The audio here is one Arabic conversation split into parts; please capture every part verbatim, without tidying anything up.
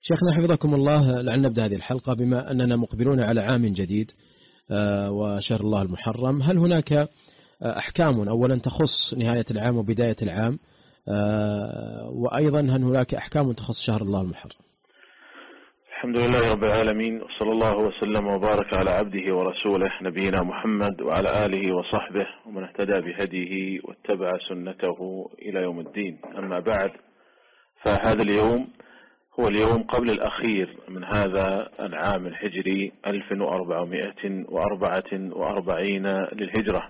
شيخنا حفظكم الله، لعلنا نبدأ هذه الحلقة بما أننا مقبلون على عام جديد وشهر الله المحرم. هل هناك أحكام أولا تخص نهاية العام وبداية العام، وأيضا هل هناك أحكام تخص شهر الله المحرم؟ الحمد لله رب العالمين، وصلى الله وسلم وبارك على عبده ورسوله نبينا محمد وعلى آله وصحبه ومن اهتدى بهديه واتبع سنته إلى يوم الدين. أما بعد، فهذا اليوم هو اليوم قبل الأخير من هذا العام الهجري ألف وأربعمائة وأربعة وأربعين للهجرة،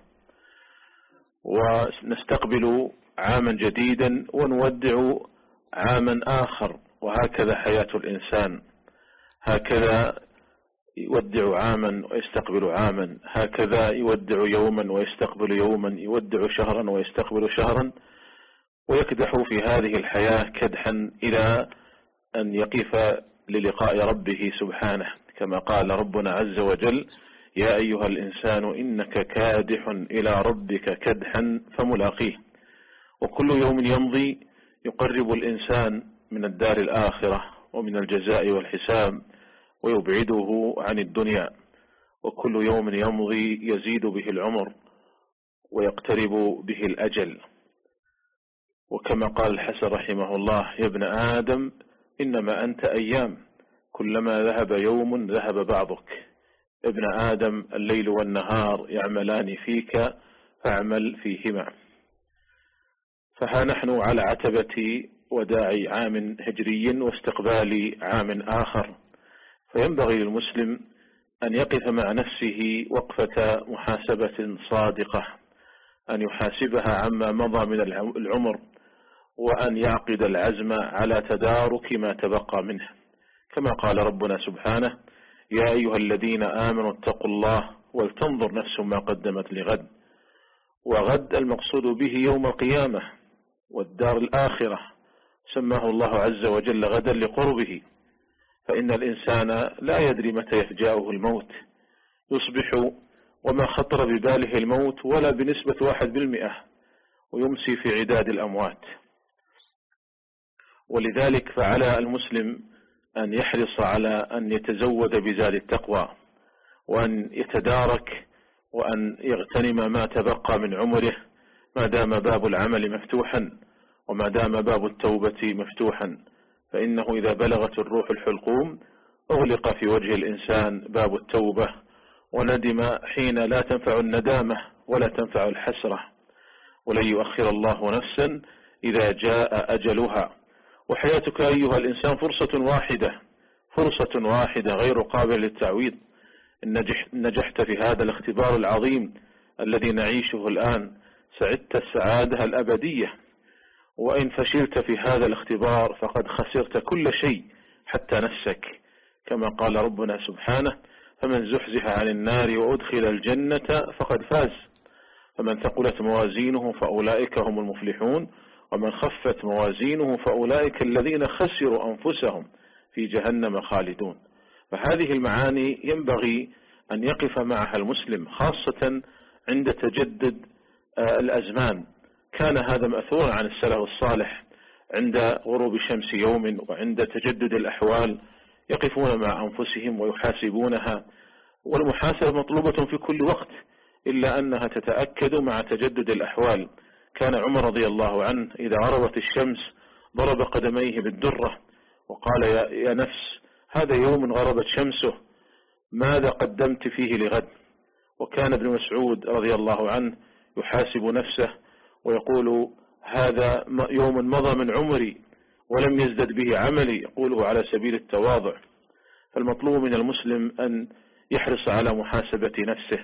ونستقبل عاما جديدا ونودع عاما آخر. وهكذا حياة الإنسان، هكذا يودع عاما ويستقبل عاما، هكذا يودع يوما ويستقبل يوما، يودع شهرا ويستقبل شهرا، ويكدح في هذه الحياة كدحا إلى أن يقف للقاء ربه سبحانه، كما قال ربنا عز وجل: يا أيها الإنسان إنك كادح إلى ربك كدحا فملاقيه. وكل يوم يمضي يقرب الإنسان من الدار الآخرة ومن الجزاء والحساب ويبعده عن الدنيا، وكل يوم يمضي يزيد به العمر ويقترب به الأجل. وكما قال الحسن رحمه الله: يا ابن آدم إنما أنت أيام، كلما ذهب يوم ذهب بعضك. ابن آدم الليل والنهار يعملان فيك فاعمل فيهما. فها نحن على عتبة وداع عام هجري واستقبال عام آخر، فينبغي للمسلم أن يقف مع نفسه وقفة محاسبة صادقة، أن يحاسبها عما مضى من العمر، وأن يعقد العزم على تدارك ما تبقى منه، كما قال ربنا سبحانه: يا أيها الذين آمنوا اتقوا الله ولتنظر نفس ما قدمت لغد. وغد المقصود به يوم القيامة والدار الآخرة، سماه الله عز وجل غدا لقربه، فإن الإنسان لا يدري متى يفجأه الموت، يصبح وما خطر بباله الموت ولا بنسبة واحد بالمئة، ويمسي في عداد الأموات. ولذلك فعلى المسلم أن يحرص على أن يتزود بزاد التقوى، وأن يتدارك، وأن يغتنم ما تبقى من عمره، ما دام باب العمل مفتوحا وما دام باب التوبة مفتوحا، فإنه إذا بلغت الروح الحلقوم أغلق في وجه الإنسان باب التوبة، وندم حين لا تنفع الندامة ولا تنفع الحسرة، ولن يؤخر الله نفسا إذا جاء أجلها. وحياتك أيها الإنسان فرصة واحدة، فرصة واحدة غير قابل للتعويض. إن نجحت في هذا الاختبار العظيم الذي نعيشه الآن سعدت السعادة الأبدية، وإن فشلت في هذا الاختبار فقد خسرت كل شيء حتى نفسك، كما قال ربنا سبحانه: فمن زحزح عن النار وأدخل الجنة فقد فاز. فمن ثقلت موازينه فأولئك هم المفلحون، ومن خفت موازينه فأولئك الذين خسروا أنفسهم في جهنم خالدون. فهذه المعاني ينبغي أن يقف معها المسلم، خاصة عند تجدد الأزمان. كان هذا مأثورا عن السلف الصالح، عند غروب شمس يوم وعند تجدد الأحوال يقفون مع أنفسهم ويحاسبونها. والمحاسبة مطلوبة في كل وقت، إلا أنها تتأكد مع تجدد الأحوال. كان عمر رضي الله عنه إذا غربت الشمس ضرب قدميه بالدرة وقال: يا, يا نفس، هذا يوم غربت شمسه، ماذا قدمت فيه لغد؟ وكان ابن مسعود رضي الله عنه يحاسب نفسه ويقول: هذا يوم مضى من عمري ولم يزدد به عملي، يقوله على سبيل التواضع. فالمطلوب من المسلم أن يحرص على محاسبة نفسه،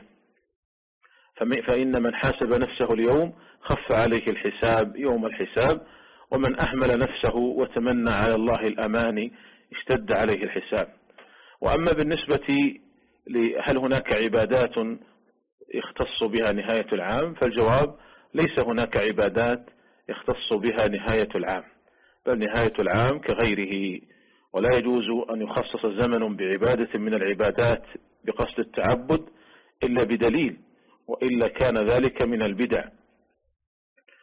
فإن من حاسب نفسه اليوم خف عليه الحساب يوم الحساب، ومن أهمل نفسه وتمنى على الله الأماني اشتد عليه الحساب. وأما بالنسبة لهل هناك عبادات يختص بها نهاية العام، فالجواب: ليس هناك عبادات يختص بها نهاية العام، بل نهاية العام كغيره، ولا يجوز أن يخصص زمن بعبادة من العبادات بقصد التعبد إلا بدليل، وإلا كان ذلك من البدع.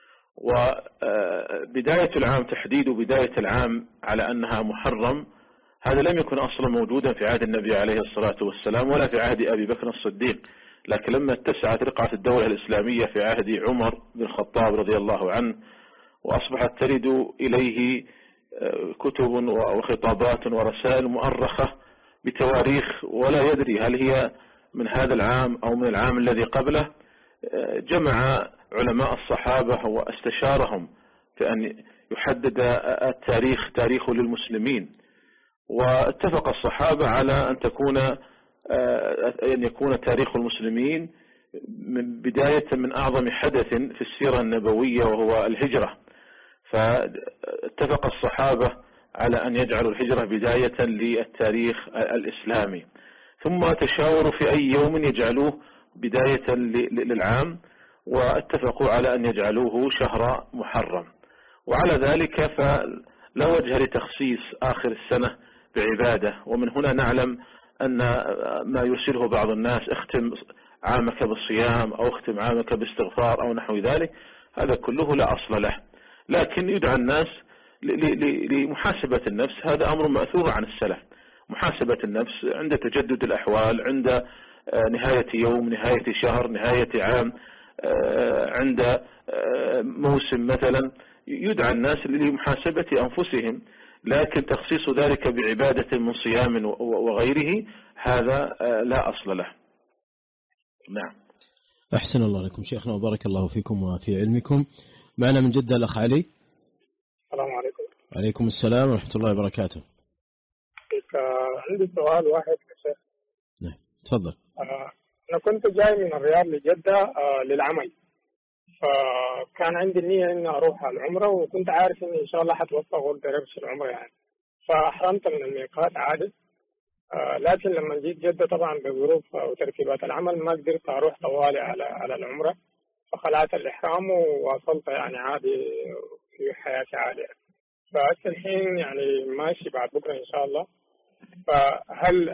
وبداية العام، تحديد بداية العام على أنها محرم، هذا لم يكن أصلا موجودا في عهد النبي عليه الصلاة والسلام ولا في عهد أبي بكر الصديق، لكن لما اتسعت رقعة الدولة الإسلامية في عهد عمر بن الخطاب رضي الله عنه وأصبحت ترد إليه كتب وخطابات ورسائل مؤرخة بتواريخ ولا يدري هل هي من هذا العام أو من العام الذي قبله، جمع علماء الصحابة واستشارهم في أن يحدد التاريخ تاريخ للمسلمين، واتفق الصحابة على أن تكون أن يكون تاريخ المسلمين من بداية من أعظم حدث في السيرة النبوية وهو الهجرة، فاتفق الصحابة على أن يجعلوا الهجرة بداية للتاريخ الإسلامي، ثم تشاوروا في أي يوم يجعلوه بداية للعام، واتفقوا على أن يجعلوه شهر محرم. وعلى ذلك فلا وجه لتخصيص آخر السنة بعبادة، ومن هنا نعلم أن ما يرسله بعض الناس اختم عامك بالصيام أو اختم عامك باستغفار أو نحو ذلك، هذا كله لا أصل له، لكن يدعى الناس لمحاسبة النفس، هذا أمر مأثور عن السلف، محاسبة النفس عند تجدد الأحوال، عند نهاية يوم، نهاية شهر، نهاية عام، عند موسم مثلا، يدعى الناس لمحاسبة أنفسهم، لكن تخصيص ذلك بعبادة من صيام وغيره هذا لا أصل له. نعم. أحسن الله لكم شيخنا وبارك الله فيكم وفي علمكم. معنا من جدة الأخ علي. السلام عليكم. عليكم السلام ورحمة الله وبركاته. عندي سؤال واحد يا شيخ. نعم تفضل. أنا كنت جاي من الرياض لجدة للعمل، فكان عندي النية إني أروح على العمرة، وكنت عارف إني إن شاء الله حتوفق وأقدر أمشي العمرة يعني، فأحرمت من الميقات عادي. لكن لما جيت جدة طبعا بظروف وترتيبات العمل ما قدرت أروح طوالي على على العمرة، فخلعت الإحرام وواصلت يعني عادي في حياتي عادي. فهسه الحين يعني ماشي بعد بكرة إن شاء الله، فهل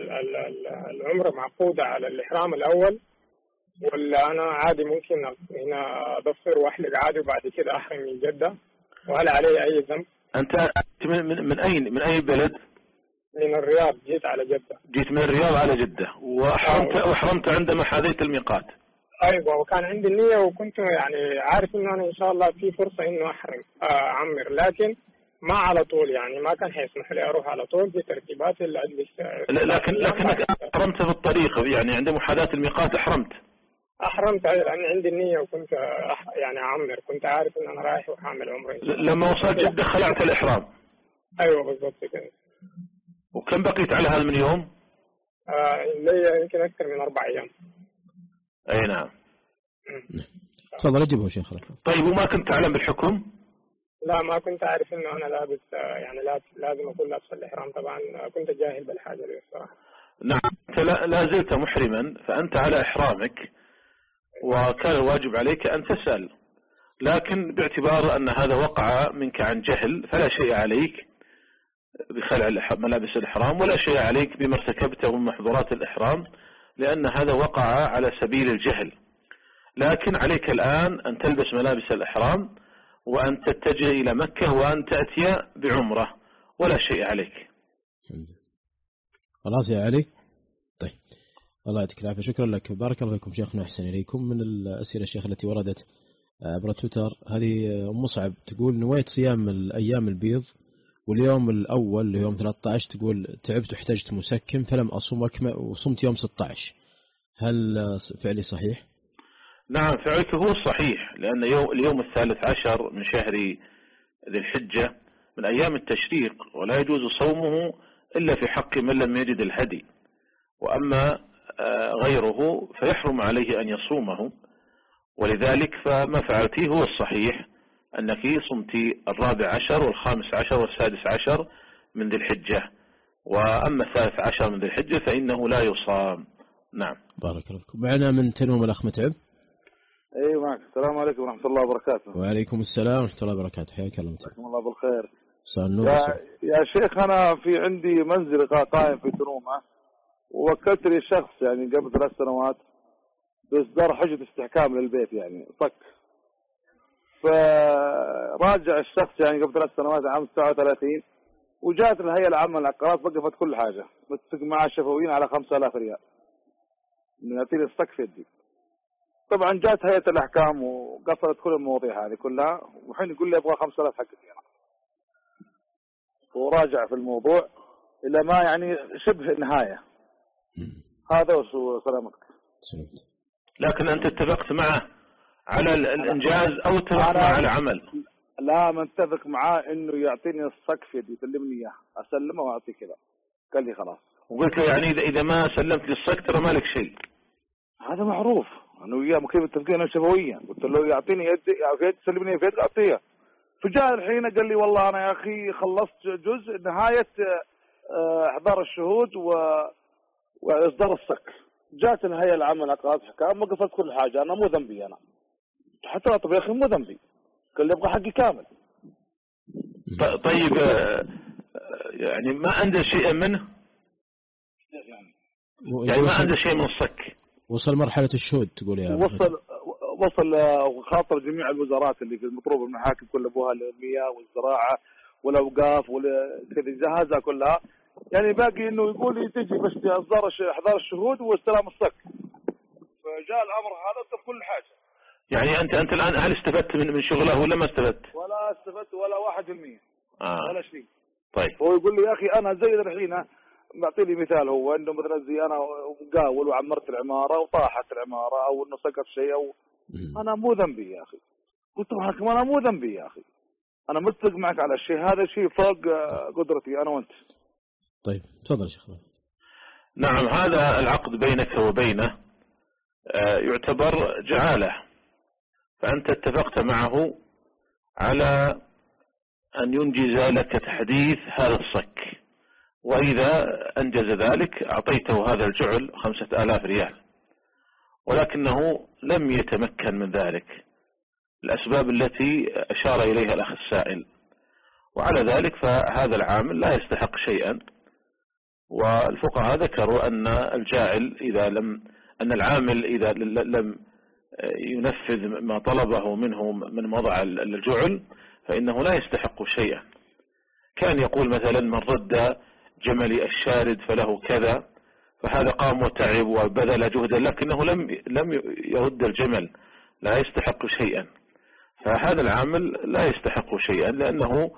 العمرة معقودة على الإحرام الأول، ولا أنا عادي ممكن هنا أضفر وأحلق عادي وبعد كده أحرم من جدة، وهل علي أي ذنب؟ أنت من, من أي من أي بلد؟ من الرياض، جيت على جدة. جيت من الرياض على جدة وأحرمت آه. وأحرمت عندما حاذيت الميقات. أيوة، وكان عندي النية وكنت يعني عارف إنه أنا إن شاء الله في فرصة إنه أحرم أعمر، لكن ما على طول يعني ما كان حيسمح لي أروح على طول في ترتيبات اللي أجلس. لكن لكنك أحرمت بالطريقة يعني عند محاذاة الميقات أحرمت. أحرمت لأن عندي النية وكنت يعني أعمر، كنت عارف إن أنا رايح وحامل عمري. لما وصلت جدة خلعت الإحرام. أيوة بالضبط كده. وكم بقيت على هذا من يوم؟ آه لي يمكن أكثر من أربع أيام. أي نعم. تفضل أجيبه شيخ. طيب وما كنت تعلم بالحكم؟ لا ما كنت أعرف إنه أنا لابس يعني لازم أكون لابس الإحرام، طبعا كنت جاهل بالحاجة دي الصراحة. نعم أنت لا زلت محرما، فأنت على إحرامك وكان الواجب عليك أن تسأل، لكن باعتبار أن هذا وقع منك عن جهل فلا شيء عليك بخلع ملابس الإحرام، ولا شيء عليك بما ارتكبته من محظورات الإحرام، لأن هذا وقع على سبيل الجهل. لكن عليك الآن أن تلبس ملابس الإحرام وأن تتجه إلى مكة وأن تأتي بعمرة، ولا شيء عليك. خلاص يا علي. طيب الله يعطيك العافية، شكرا لك، بارك الله فيكم شيخنا، أحسن إليكم. من الأسئلة الشيخ التي وردت عبر تويتر، هذه مصعب تقول نويت صيام الأيام البيض واليوم الأول يوم ثلاثة عشر تقول تعبت واحتجت مسكن فلم أصوم وصمت يوم ستة عشر، هل فعلي صحيح؟ نعم فعلك هو الصحيح، لأن يوم اليوم الثالث عشر من شهر ذي الحجة من أيام التشريق، ولا يجوز صومه إلا في حق من لم يجد الهدي، وأما غيره فيحرم عليه أن يصومه، ولذلك فما فعلتيه هو الصحيح، أنك صمتي الرابع عشر والخامس عشر والسادس عشر من ذي الحجة، وأما الثالث عشر من ذي الحجة فإنه لا يصام. نعم بارك الله فيكم. معنا من تنوم الأخ متعب. ايوه معك. السلام عليكم ورحمة الله وبركاته. وعليكم السلام ورحمة الله وبركاته، حياك الله متعب. الله بالخير. يا, يا شيخ أنا في عندي منزل قائم في تنومة، ووكلت لي شخص يعني قبل ثلاث سنوات بإصدار حجة استحكام للبيت يعني صك، فراجع الشخص يعني قبل ثلاث سنوات عام تسعة وثلاثين وجاءت الهيئة العامة للعقارات وقفت كل حاجة، متفق مع الشفويين على خمسة آلاف ريال من يعطيني الصك في يدي. طبعا جاءت هيئة الأحكام وقفلت كل المواضيع هذه كلها، وحين يقول لي أبغى خمسة آلاف حقتي أنا، وراجع في الموضوع إلى ما يعني شبه نهاية. هذا وسو سلامتك. لكن أنت اتفقت معه على الإنجاز أو اتفقت معه على عمل؟ لا، متفق معاه إنه يعطيني الصك في يدي، يسلمني إياه، أسلمه وأعطيه كذا. قال لي خلاص. وقلت له يعني إذا إذا ما سلمت لي الصك ترى مالك شيء. هذا معروف، أنا وياه مكيف متفقين شفويا. قلت له يعطيني يدي في يد، سلمني في يد أعطيه. فجاء الحين قال لي والله أنا يا أخي خلصت جزء نهاية إحضار الشهود و... وإصدار الصك. جاءت الهيئة العامة للعقارات حكام وقفت كل حاجة، أنا مو ذنبي، أنا حتى أطب يا أخي مو ذنبي، قال لي أبغى حقي كامل. طيب يعني ما عنده شيء منه؟ يعني ما عنده شيء من الصك؟ وصل مرحلة الشهود تقول يا وصل وصل وخاطر جميع الوزارات اللي في المطلوب المحاكم كل أبوها المياه والزراعة والأوقاف والكذا هذا كلها، يعني باقي إنه يقول لي تجي بس إصدار إحضار الشهود واستلام الصك. فجاء الأمر هذا بكل حاجة. يعني أنت أنت الآن هل استفدت من من شغله ولا ما استفدت؟ ولا استفدت ولا واحد في المية. آه. ولا شيء. طيب. هو يقول لي يا أخي أنا زي الحين بعطي لي مثال، هو إنه مثلا زي أنا مقاول وعمرت العمارة وطاحت العمارة أو إنه سقط شيء أو أنا مو ذنبي يا أخي. قلت له حكم أنا مو ذنبي يا أخي. أنا متفق معك على الشيء هذا، شيء فوق قدرتي أنا وأنت. طيب تفضل شيخ. نعم، هذا العقد بينك وبينه يعتبر جعالة، فأنت اتفقت معه على أن ينجز لك تحديث هذا الصك، وإذا أنجز ذلك أعطيته هذا الجعل خمسة آلاف ريال، ولكنه لم يتمكن من ذلك الأسباب التي أشار إليها الأخ السائل، وعلى ذلك فهذا العامل لا يستحق شيئا. والفقهاء ذكروا أن الجاعل إذا لم أن العامل إذا لم ينفذ ما طلبه منه من وضع الجعل فإنه لا يستحق شيئا. كان يقول مثلا من رد جملي الشارد فله كذا، فهذا قام وتعب وبذل جهدا لكنه لم لم يرد الجمل، لا يستحق شيئا. فهذا العامل لا يستحق شيئا لأنه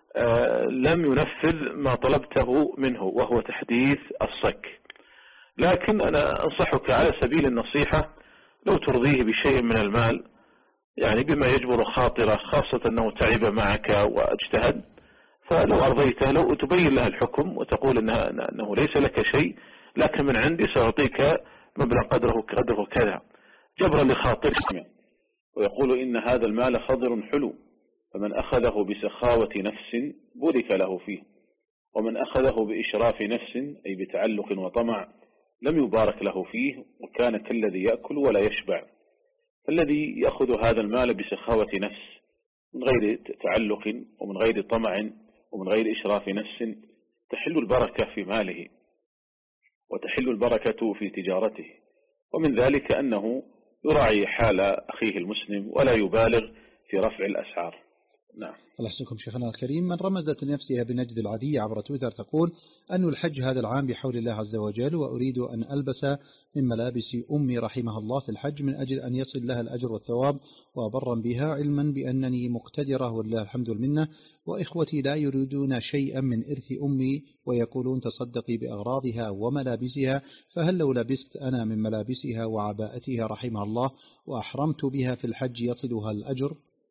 لم ينفذ ما طلبته منه وهو تحديث الصك. لكن أنا أنصحك على سبيل النصيحة لو ترضيه بشيء من المال، يعني بما يجبر خاطره، خاصة أنه تعب معك واجتهد، فلو أرضيته لو تبين له الحكم وتقول إنه, أنه ليس لك شيء لكن من عندي سأعطيك مبلغ قدره قدره كذا جبرا لخاطرك، ويقول إن هذا المال خضر حلو، فمن أخذه بسخاوة نفس بورك له فيه، ومن أخذه بإشراف نفس أي بتعلق وطمع لم يبارك له فيه، وكان كالذي يأكل ولا يشبع. فالذي يأخذ هذا المال بسخاوة نفس من غير تعلق ومن غير طمع ومن غير إشراف نفس تحل البركة في ماله وتحل البركة في تجارته، ومن ذلك أنه يراعي حال أخيه المسلم ولا يبالغ في رفع الأسعار. نعم. الله يحسنكم شيخنا الكريم. من رمزت لنفسها بنجد العدي عبر تويتر تقول أن الحج هذا العام بحول الله عز وجل، وأريد أن ألبس من ملابس أمي رحمها الله في الحج من أجل أن يصل لها الأجر والثواب وبرا بها، علما بأنني مقتدرة والله الحمد لله، وإخوتي لا يريدون شيئا من إرث أمي ويقولون تصدقي بأغراضها وملابسها، فهل لو لبست أنا من ملابسها وعباءتها رحمها الله وأحرمت بها في الحج يصلها الأجر؟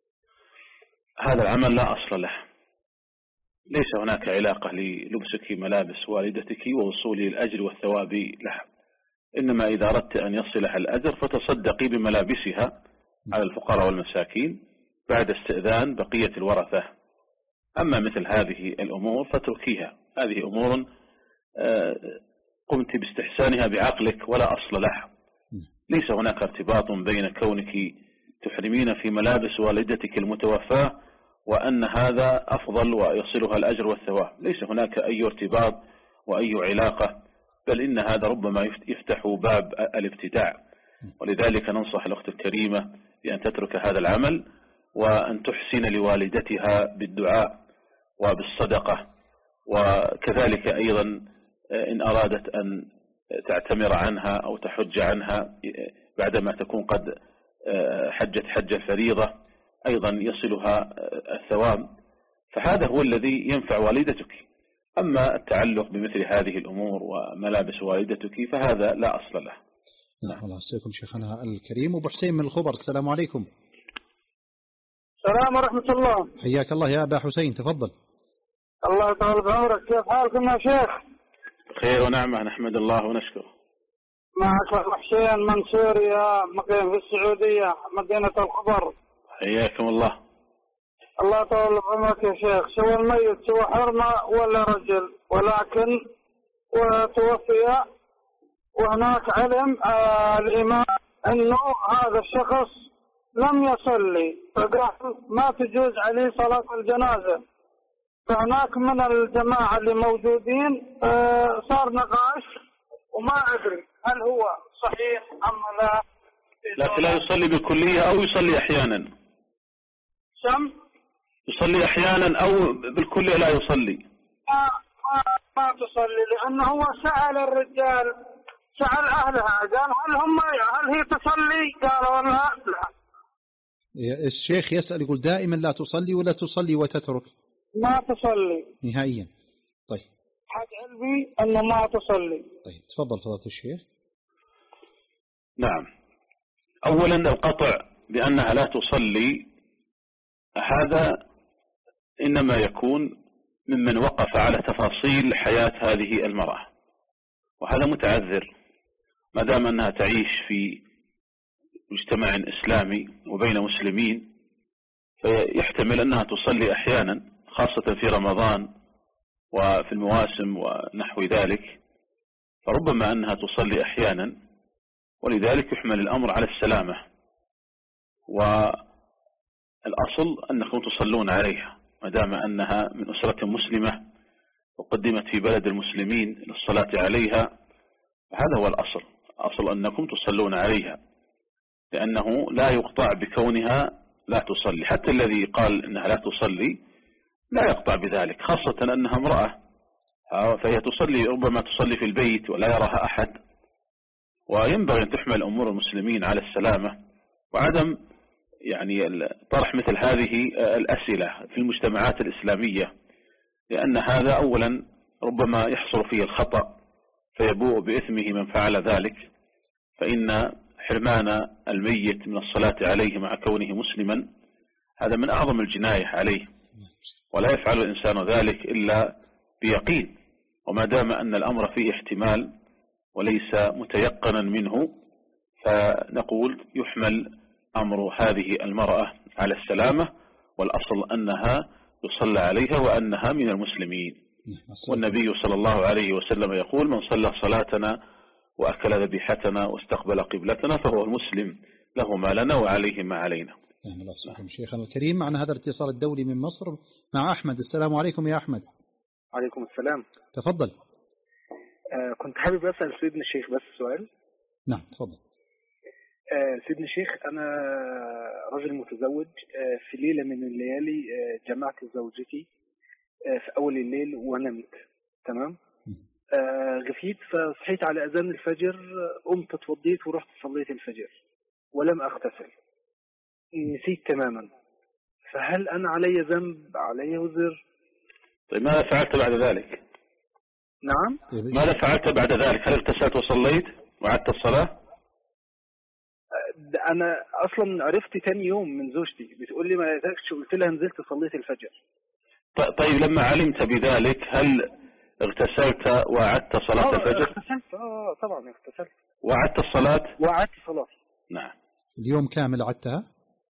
هذا العمل لا أصل له، ليس هناك علاقة للبسك ملابس والدتك ووصول الأجر والثواب لها، إنما إذا أردت أن يصلها الأجر فتصدقي بملابسها على الفقراء والمساكين بعد استئذان بقية الورثة. أما مثل هذه الأمور فتركيها، هذه أمور قمت باستحسانها بعقلك ولا أصل لها، ليس هناك ارتباط بين كونك تحرمين في ملابس والدتك المتوفاة وأن هذا أفضل ويصلها الأجر والثواب، ليس هناك أي ارتباط وأي علاقة، بل إن هذا ربما يفتح باب الابتداع. ولذلك ننصح الأخت الكريمة بأن تترك هذا العمل وأن تحسن لوالدتها بالدعاء وبالصدقة وكذلك أيضا إن أرادت أن تعتمر عنها أو تحج عنها بعدما تكون قد حجت حجة فريضة أيضا يصلها الثواب، فهذا هو الذي ينفع والدتك. أما التعلق بمثل هذه الأمور وملابس والدتك فهذا لا أصل له. نعم. الله يسلمكم شيخنا الكريم. أبو حسين من الخبر، السلام عليكم. السلام ورحمة الله. حياك الله يا أبا حسين، تفضل. الله يطول بعمرك، كيف حالكم يا شيخ؟ خير ونعمة، نحمد الله ونشكره. معك أبو حسين من سوريا، مقيم في السعودية مدينة الخبر. حياكم الله. الله يطول بعمرك يا شيخ. سوى الميت سوى حرمة ولا رجل، ولكن وتوفي وهناك علم آه الإمام أنه هذا الشخص لم يصلي، فقال ما تجوز عليه صلاة الجنازة. فهناك من الجماعة اللي موجودين آه صار نقاش، وما أدري هل هو صحيح أم لا. لكن لا يصلي بالكلية أو يصلي أحيانا؟ سم يصلي أحيانا أو بالكلية لا يصلي؟ ما, ما, ما تصلي، لأنه هو سأل الرجال، سأل أهلها، قال هل هم هل هي تصلي؟ قالوا لا لا. الشيخ يسأل يقول دائما لا تصلي ولا تصلي وتترك؟ ما تصلي نهائيا. طيب حد علمي أنه ما تصلي. طيب تفضل فضيلة الشيخ. نعم. أولا القطع بأنها لا تصلي هذا إنما يكون ممن وقف على تفاصيل حياة هذه المرأة، وهذا متعذر ما دام أنها تعيش في مجتمع إسلامي وبين مسلمين، فيحتمل أنها تصلي أحيانا خاصة في رمضان وفي المواسم ونحو ذلك، فربما أنها تصلي أحيانا، ولذلك يحمل الأمر على السلامة، والأصل أنكم تصلون عليها ما دام أنها من أسرة مسلمة وقدمت في بلد المسلمين للصلاة عليها، هذا هو الأصل. أصل أنكم تصلون عليها، لأنه لا يقطع بكونها لا تصلي. حتى الذي قال إنها لا تصلي لا يقطع بذلك، خاصة أنها امرأة، فهي تصلي ربما تصلي في البيت ولا يراها أحد، وينبغي أن تحمل أمور المسلمين على السلامة، وعدم يعني طرح مثل هذه الأسئلة في المجتمعات الإسلامية، لأن هذا أولا ربما يحصل فيه الخطأ فيبوء بإثمه من فعل ذلك، فإن حرمان الميت من الصلاة عليه مع كونه مسلما هذا من أعظم الجناية عليه، ولا يفعل الإنسان ذلك إلا بيقين، وما دام أن الأمر فيه احتمال وليس متيقنا منه فنقول يحمل أمر هذه المرأة على السلامة، والأصل أنها يصلى عليها وأنها من المسلمين. والنبي صلى الله عليه وسلم يقول من صلى صلاتنا وأكل ذبيحتنا واستقبل قبلتنا فهو المسلم، له ما لنا وعليه ما علينا. الله يسلمكم شيخنا الكريم. معنا هذا الاتصال الدولي من مصر مع أحمد. السلام عليكم يا أحمد. عليكم السلام. تفضل. آه كنت حابب أسأل سيدنا الشيخ بس سؤال. نعم تفضل. آه سيدنا الشيخ، أنا رجل متزوج. آه في ليلة من الليالي آه جمعت زوجتي آه في أول الليل ونمت، تمام. آه غفيت فصحيت على أذان الفجر، قمت اتوضيت ورحت صليت الفجر ولم أغتسل، نسيت تماما، فهل أنا علي ذنب علي وزر؟ طيب ماذا فعلت بعد ذلك؟ نعم. ماذا فعلت بعد ذلك؟ هل اغتسلت وصليت وعدت الصلاة؟ أنا أصلا عرفت تاني يوم من زوجتي بتقول لي ما لقيتكش، قلت لها نزلت صليت الفجر. طيب لما علمت بذلك هل اغتسلت وعدت صلاة الفجر؟ اغتسلت اه طبعا اغتسلت. وعدت الصلاة؟ وعدت صلاة. نعم. اليوم كامل عدتها؟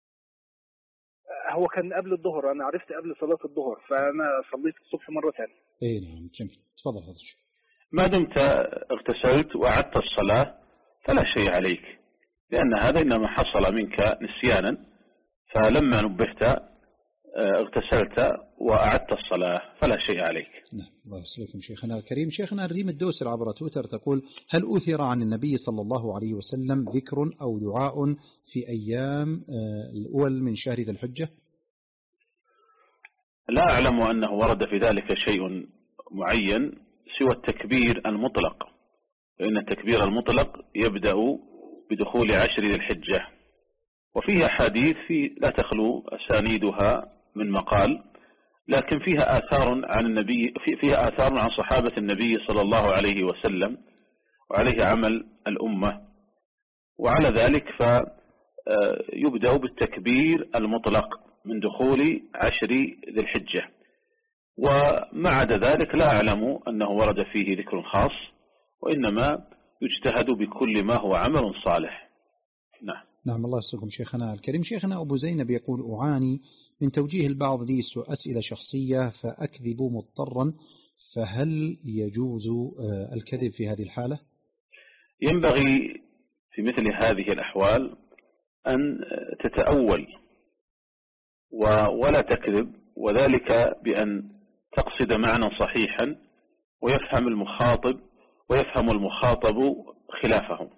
هو كان قبل الظهر، أنا عرفت قبل صلاة الظهر، فأنا صليت الصبح مرة ثانية. إيه نعم جميل. تفضل هذا الشيء. ما دمت اغتسلت وعدت الصلاة فلا شيء عليك، لأن هذا إنما حصل منك نسيانا، فلما نبهت اغتسلت وأعدت الصلاة فلا شيء عليك. نعم. الله يسلمكم شيخنا الكريم. شيخنا الريم الدوسر عبر تويتر تقول هل أثر عن النبي صلى الله عليه وسلم ذكر أو دعاء في أيام الأول من شهر ذي الحجة؟ لا أعلم أنه ورد في ذلك شيء معين سوى التكبير المطلق، فإن التكبير المطلق يبدأ بدخول عشر ذي الحجة، وفيها حديث في لا تخلو أسانيدها من مقال، لكن فيها آثار عن النبي فيها آثار عن صحابة النبي صلى الله عليه وسلم، وعليه عمل الأمة. وعلى ذلك فيبدأ بالتكبير المطلق من دخول عشر ذي الحجة، وما عدا ذلك لا أعلم أنه ورد فيه ذكر خاص، وإنما يجتهد بكل ما هو عمل صالح. نعم. نعم الله يسلمكم شيخنا الكريم. شيخنا أبو زينب يقول: أعاني من توجيه البعض لي أسئلة شخصية فأكذب مضطرا، فهل يجوز الكذب في هذه الحالة؟ ينبغي في مثل هذه الأحوال أن تتأول ولا تكذب، وذلك بأن تقصد معنى صحيحا ويفهم المخاطب ويفهم المخاطب خلافه،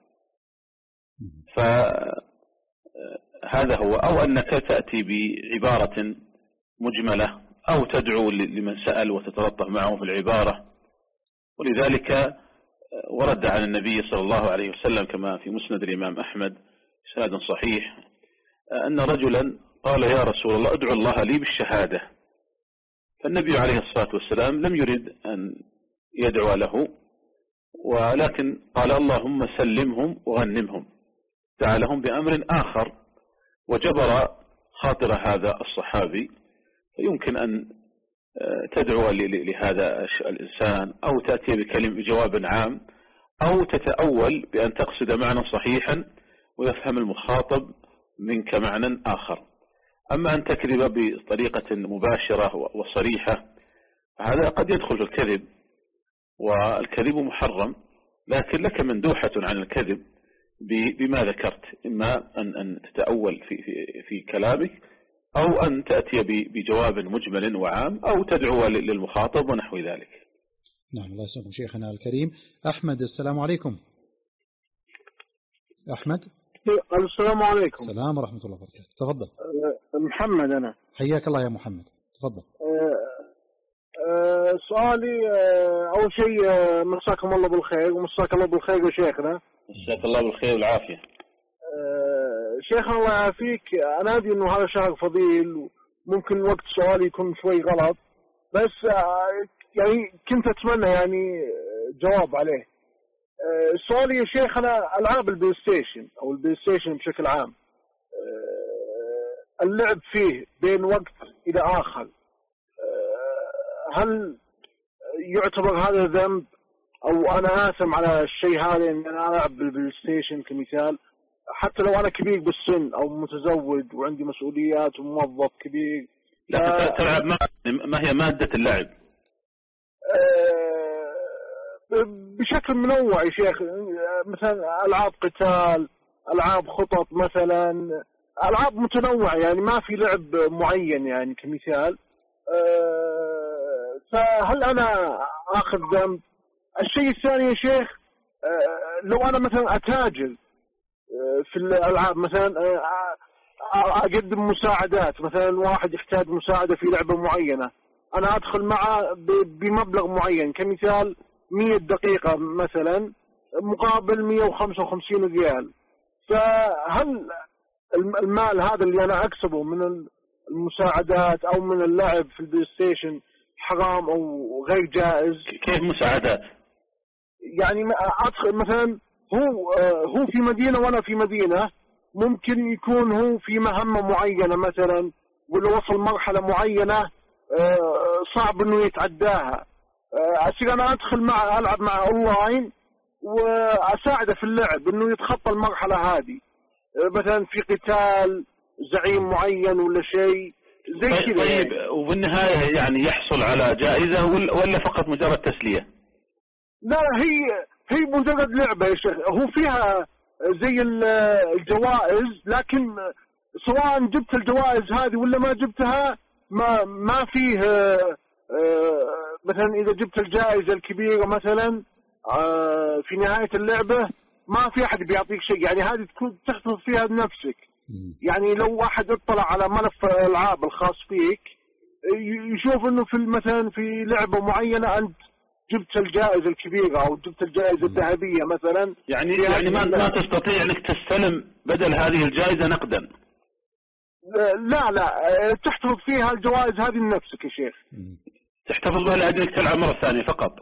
فهذا هو. أو أنك تأتي بعبارة مجملة أو تدعو لمن سأل وتتلطف معه في العبارة. ولذلك ورد عن النبي صلى الله عليه وسلم كما في مسند الإمام أحمد سند صحيح أن رجلا قال: يا رسول الله ادعو الله لي بالشهادة. فالنبي عليه الصلاة والسلام لم يرد أن يدعو له، ولكن قال: اللهم سلمهم وغنمهم. دعا لهم بأمر آخر وجبر خاطر هذا الصحابي. فيمكن أن تدعو لهذا الإنسان أو تأتي بكلمة بجواب عام، أو تتأول بأن تقصد معنى صحيحا ويفهم المخاطب منك معنى آخر. أما أن تكذب بطريقة مباشرة وصريحة هذا قد يدخل في الكذب، والكذب محرم، لكن لك مندوحة عن الكذب بما ذكرت، إما أن تتأول في, في, في كلامك، أو أن تأتي بجواب مجمل وعام، أو تدعو للمخاطب ونحو ذلك. نعم الله يسلمكم شيخنا الكريم. أحمد السلام عليكم. أحمد السلام عليكم. السلام ورحمة الله وبركاته. تفضل. محمد أنا. حياك الله يا محمد. تفضل. أه أه سؤالي أه أول شيء أه مساكم الله بالخير، ومساك الله بالخير يا شيخنا. مساك الله بالخير والعافية. أه شيخنا الله يعافيك، أنا أدري إنه هذا شهر فضيل، ممكن وقت سؤالي يكون شوي غلط، بس أه يعني كنت أتمنى يعني جواب عليه. أه سؤالي يا شيخنا: ألعاب البلاي ستيشن أو البلاي ستيشن بشكل عام، أه اللعب فيه بين وقت إلى آخر، هل يعتبر هذا ذنب أو أنا آثم على الشيء هذا إن أنا ألعب بالبلاي ستيشن كمثال، حتى لو أنا كبير بالسن أو متزوج وعندي مسؤوليات وموظف كبير؟ لا ف... تلعب ما... ما هي مادة اللعب؟ بشكل منوع يا شيخ، مثلا ألعاب قتال، ألعاب خطط مثلا، ألعاب متنوعة يعني ما في لعب معين يعني كمثال. فهل أنا أخذ ذنب؟ الشيء الثاني يا شيخ، لو أنا مثلا أتاجر في الألعاب، مثلا أقدم مساعدات، مثلا واحد يحتاج مساعدة في لعبة معينة، أنا أدخل معه بمبلغ معين كمثال مية دقيقة مثلا مقابل مية وخمسة وخمسين ريال، فهل المال هذا اللي أنا أكسبه من المساعدات أو من اللعب في البلاي ستيشن حرام أو غير جائز؟ كيف مساعدات؟ يعني أدخل مثلا هو هو في مدينة وأنا في مدينة، ممكن يكون هو في مهمة معينة مثلا، ولا وصل مرحلة معينة صعب إنه يتعداها، أصير أنا أدخل مع ألعب مع أونلاين وأساعده في اللعب إنه يتخطى المرحلة هذه، مثلا في قتال زعيم معين ولا شيء زي كذا. طيب يعني. وبالنهاية يعني يحصل على جائزة ولا فقط مجرد تسلية؟ لا هي هي مجرد لعبة يا شيخ، هو فيها زي الجوائز، لكن سواء جبت الجوائز هذه ولا ما جبتها ما ما فيه مثلا إذا جبت الجائزة الكبيرة مثلا في نهاية اللعبة ما في أحد بيعطيك شيء، يعني هذه تكون تحتفظ فيها بنفسك. يعني لو واحد اطلع على ملف الألعاب الخاص فيك يشوف انه في مثلا في لعبة معينة انت جبت الجائزة الكبيرة او جبت الجائزة الذهبية مثلا، يعني يعني ما ما تستطيع انك تستلم بدل هذه الجائزة نقدا؟ لا لا، تحتفظ فيها الجوائز هذه لنفسك يا شيخ. تحتفظ بها لأجلك تلعب مرة ثانية فقط؟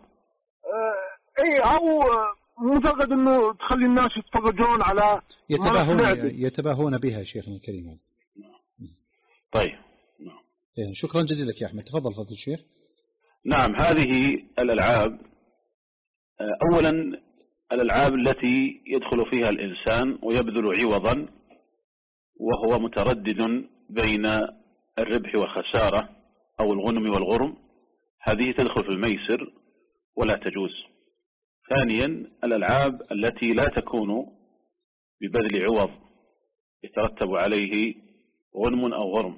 اه اي، او مجرد انه تخلي الناس يتفرجون على يتباهون يتباهون بها شيخنا الكريم. طيب شكرا جزيلا لك يا أحمد. تفضل فضل الشيخ. نعم، هذه الألعاب أولا الألعاب التي يدخل فيها الإنسان ويبذل عوضا وهو متردد بين الربح والخسارة أو الغنم والغرم، هذه تدخل في الميسر ولا تجوز. ثانيا الألعاب التي لا تكون ببذل عوض يترتب عليه غنم أو غرم،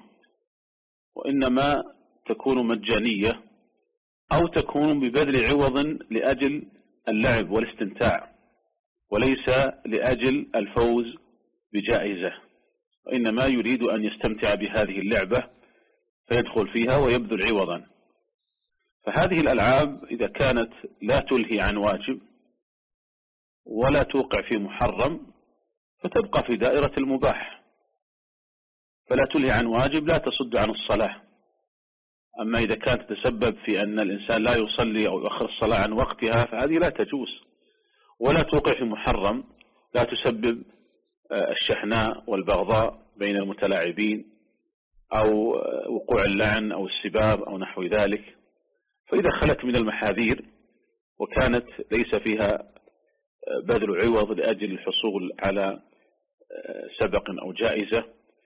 وإنما تكون مجانية أو تكون ببذل عوض لأجل اللعب والاستمتاع وليس لأجل الفوز بجائزة، وإنما يريد أن يستمتع بهذه اللعبة فيدخل فيها ويبذل عوضا. فهذه الألعاب إذا كانت لا تلهي عن واجب ولا توقع في محرم فتبقى في دائرة المباح، فلا تلهي عن واجب لا تصد عن الصلاة. أما إذا كانت تتسبب في أن الإنسان لا يصلي أو يؤخر الصلاة عن وقتها فهذه لا تجوز. ولا توقع في محرم، لا تسبب الشحناء والبغضاء بين المتلاعبين أو وقوع اللعن أو السباب أو نحو ذلك. فإذا خلت من المحاذير وكانت ليس فيها بذل عوض لأجل الحصول على سبق أو جائزة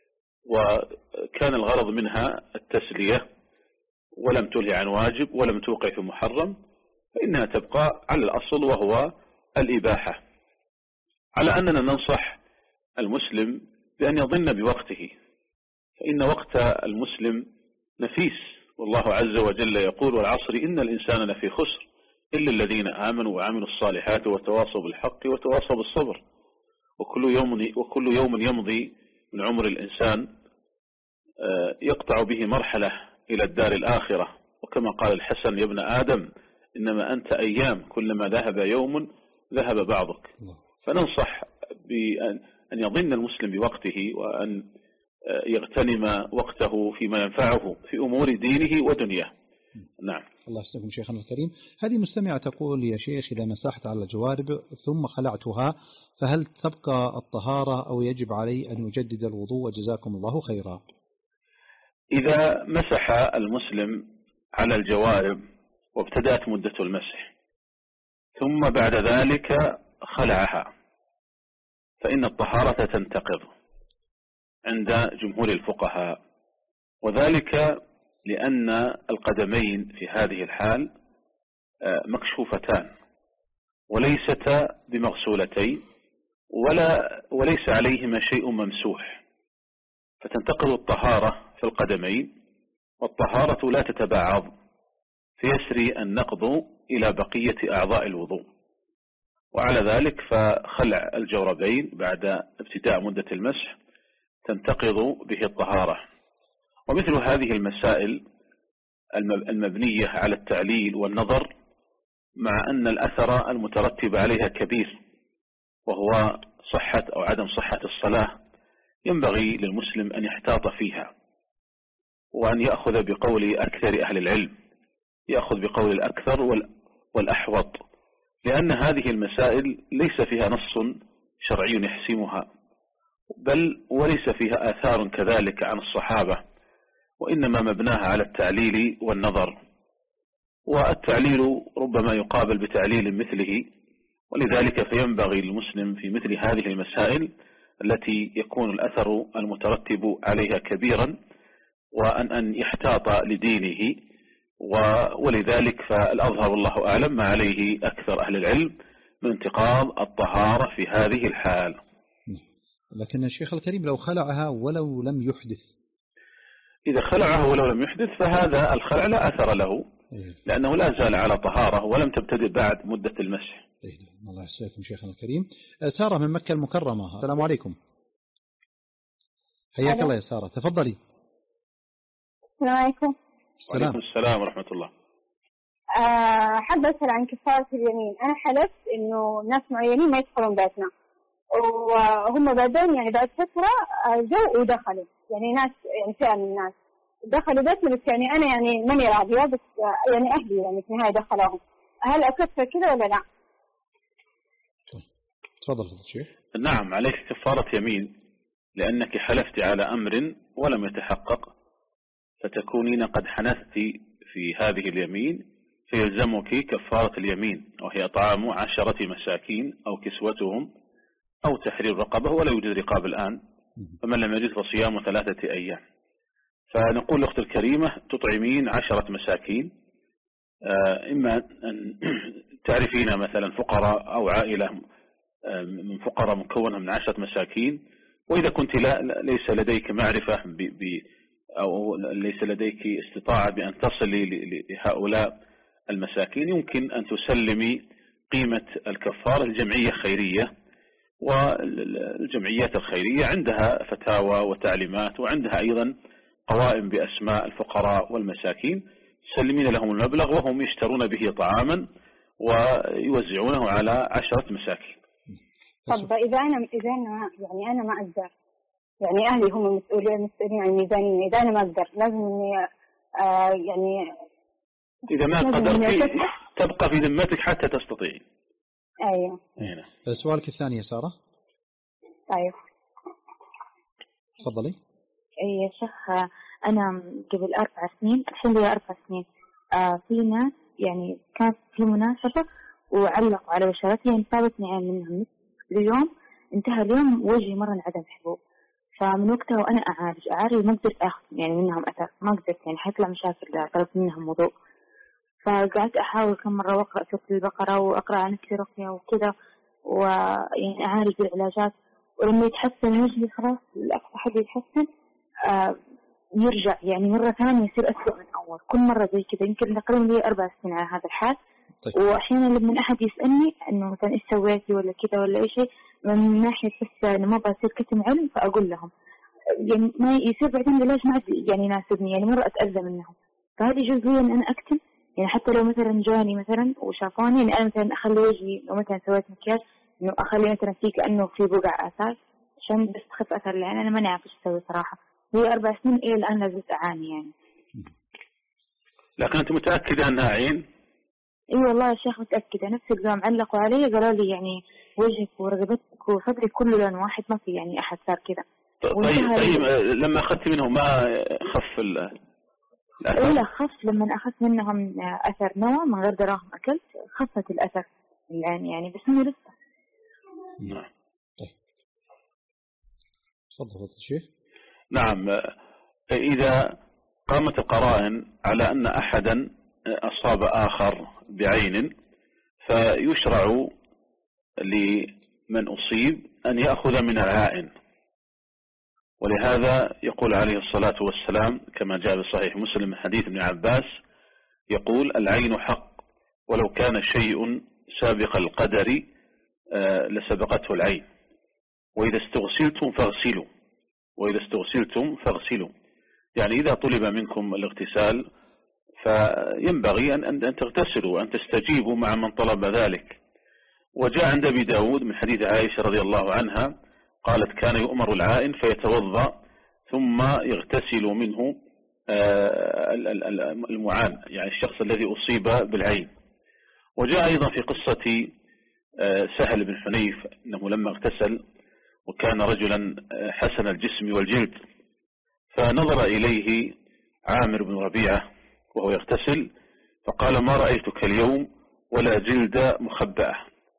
وكان الغرض منها التسلية ولم تلهي عن واجب ولم توقع في محرم، فإنها تبقى على الأصل وهو الإباحة. على أننا ننصح المسلم بأن يظن بوقته، فإن وقت المسلم نفيس، والله عز وجل يقول والعصر إن الإنسان لفي خسر إلا الذين آمنوا وعملوا الصالحات وتواصوا بالحق وتواصوا بالصبر. وكل يوم, وكل يوم يمضي من عمر الإنسان يقطع به مرحلة إلى الدار الآخرة، وكما قال الحسن: يا ابن آدم إنما أنت أيام كلما ذهب يوم ذهب بعضك. فننصح بأن يظن المسلم بوقته وأن يغتنم وقته فيما ينفعه في أمور دينه ودنياه. نعم. الله يسلمكم شيخنا الكريم. هذه مستمعة تقول: يا شيخ، إذا مسحت على الجوارب ثم خلعتها فهل تبقى الطهارة أو يجب علي أن يجدد الوضوء؟ وجزاكم الله خيرا. إذا مسح المسلم على الجوارب وابتدأت مدة المسح ثم بعد ذلك خلعها فإن الطهارة تنتقض عند جمهور الفقهاء، وذلك لأن القدمين في هذه الحال مكشوفتان وليستا بمغسولتين ولا وليس عليهما شيء ممسوح، فتنتقض الطهارة في القدمين والطهارة لا تتباعض، فيسري النقض إلى بقية أعضاء الوضوء. وعلى ذلك فخلع الجوربين بعد ابتداء مدة المسح تنتقض به الطهارة. ومثل هذه المسائل المبنية على التعليل والنظر، مع أن الأثر المترتب عليها كبير وهو صحة أو عدم صحة الصلاة، ينبغي للمسلم أن يحتاط فيها وأن يأخذ بقول أكثر أهل العلم، يأخذ بقول الأكثر والأحوط، لأن هذه المسائل ليس فيها نص شرعي يحسمها، بل وليس فيها آثار كذلك عن الصحابة، وإنما مبناها على التعليل والنظر، والتعليل ربما يقابل بتعليل مثله. ولذلك فينبغي للمسلم في مثل هذه المسائل التي يكون الأثر المترتب عليها كبيرا وأن أن يحتاط لدينه، ولذلك فالأظهر والله أعلم ما عليه أكثر أهل العلم من انتقاض الطهارة في هذه الحال. لكن الشيخ الكريم لو خلعها ولو لم يحدث، إذا خلعها ولو لم يحدث فهذا الخلع لا أثر له، لأنه لا زال على طهارة ولم تبتدئ بعد مدة المسح. الله يسعدكم شيخنا الكريم. سارة من مكة المكرمة، السلام عليكم. حياك الله يا سارة، تفضلي. السلام عليكم. وعليكم السلام ورحمة الله. أه حابة أسأل عن كفارة اليمين. أنا حلفت إنه ناس معينين ما يدخلون بيتنا، وهم بعدين يعني بعد فترة جو ودخلوا، يعني ناس يعني فئة من الناس دخلوا بيتنا، بس يعني أنا يعني ماني راضية، بس يعني أهلي يعني في النهاية دخلوهم. هل أكفر كذا ولا لا؟ تفضل الشيخ. نعم، عليك كفارة يمين، لأنك حلفت على أمر ولم يتحقق، فتكونين قد حنثت في هذه اليمين، فيلزمك كفارة اليمين، وهي طعام عشرة مساكين أو كسوتهم أو تحرير رقبة، ولا يوجد رقاب الآن، فمن لم يجد فصيام ثلاثة أيام. فنقول الأخت الكريمة تطعمين عشرة مساكين، إما أن تعرفين مثلا فقراء أو عائلة من فقراء مكونة من عشرة مساكين، وإذا كنت لا ليس لديك معرفة ب ب أو ليس لديك استطاعة بأن تصلي لهؤلاء المساكين، يمكن أن تسلمي قيمة الكفارة الجمعية خيرية، والجمعيات الخيرية عندها فتاوى وتعليمات، وعندها أيضا قوائم بأسماء الفقراء والمساكين، تسلمين لهم المبلغ وهم يشترون به طعاما ويوزعونه على عشرة مساكين. طب إذا أنا إذا أنا يعني أنا ما أقدر، يعني أهلي هم المسؤولين مسؤولين عن الميزانية، إذا أنا ما أقدر لازم إني آه يعني إذا ما قدرت تبقى في ذمتك حتى تستطيعين. أيوه. هنا. سؤالك الثاني يا سارة. طيب. تفضلي. أي يا شيخ، أنا قبل أربع سنين، الحين لي أربع سنين، آه في ناس يعني كانت في مناسبة وعلقوا على بشرتي، يعني صابتني عين منهم اليوم، انتهى اليوم وجهي مرة انعدم حبوب، فمن وقتها وأنا أعالج أعالج ما قدرت أخذ يعني منهم أثر، ما قدرت يعني حيطلع مشاكل، طلبت منهم وضوء، فقعدت أحاول كم مرة وأقرأ سورة البقرة وأقرأ عن نفسي رقية وكذا، ويعني أعالج بالعلاجات، ولما يتحسن وجهي خلاص الأقصى حد يتحسن آه يرجع يعني مرة ثانية يصير أسوأ من أول، كل مرة زي كذا، يمكن تقريبا لي أربع سنين على هذا الحال. طيب. وأحيانا لما أحد يسألني إنه مثلا إيش سويتي ولا كذا ولا أي شيء، من ناحية بس إنه ما بصير كتم علم، فأقول لهم يعني ما يصير بعدين علاج ما يعني يناسبني، يعني مرة أتأذى منهم، فهذه جزئيا أنا أكتم، يعني حتى لو مثلا جاني مثلا وشافوني إن أنا مثلا أخلي وجهي لو مثلا سويت مكياج إنه أخلي مثلا فيه كأنه في بقع آثار عشان بس تخف أثر، لأن أنا ما أعرف إيش أسوي صراحة، هي أربع سنين إلى الآن لازلت أعاني يعني. لكن أنت متأكدة أنها عين؟ اي والله يا شيخ متأكدة، نفس اليوم علقوا علي قالوا لي يعني وجهك ورقبتك وصدرك كله لون واحد، ما في يعني أحد صار كذا. طيب طيب لما أخذت منهم ما خف الأثر؟ لا خف، لما أخذت منهم أثر نوى من غير دراهم أكلت خفت الأثر الآن يعني، بس هو لسه. نعم. طيب. تفضل الشيخ. نعم، إذا قامت القرائن على أن أحدا أصاب آخر بعين، فيشرع لمن أصيب أن يأخذ من العائن، ولهذا يقول عليه الصلاة والسلام كما جاء في صحيح مسلم من حديث ابن عباس، يقول العين حق ولو كان شيء سابق القدر لسبقته العين، وإذا استغسلتم فاغسلوا وإذا استغسلتم فاغسلوا، يعني إذا طلب منكم الاغتسال فينبغي أن أن تغتسلوا وأن تستجيبوا مع من طلب ذلك. وجاء عند أبي داود من حديث عائشة رضي الله عنها قالت كان يؤمر العائن فيتوضأ ثم يغتسل منه المعان، يعني الشخص الذي أصيب بالعين. وجاء أيضا في قصة سهل بن حنيف أنه لما اغتسل وكان رجلا حسن الجسم والجلد، فنظر إليه عامر بن ربيعة وهو يغتسل فقال ما رأيتك اليوم ولا جلد مخبأة،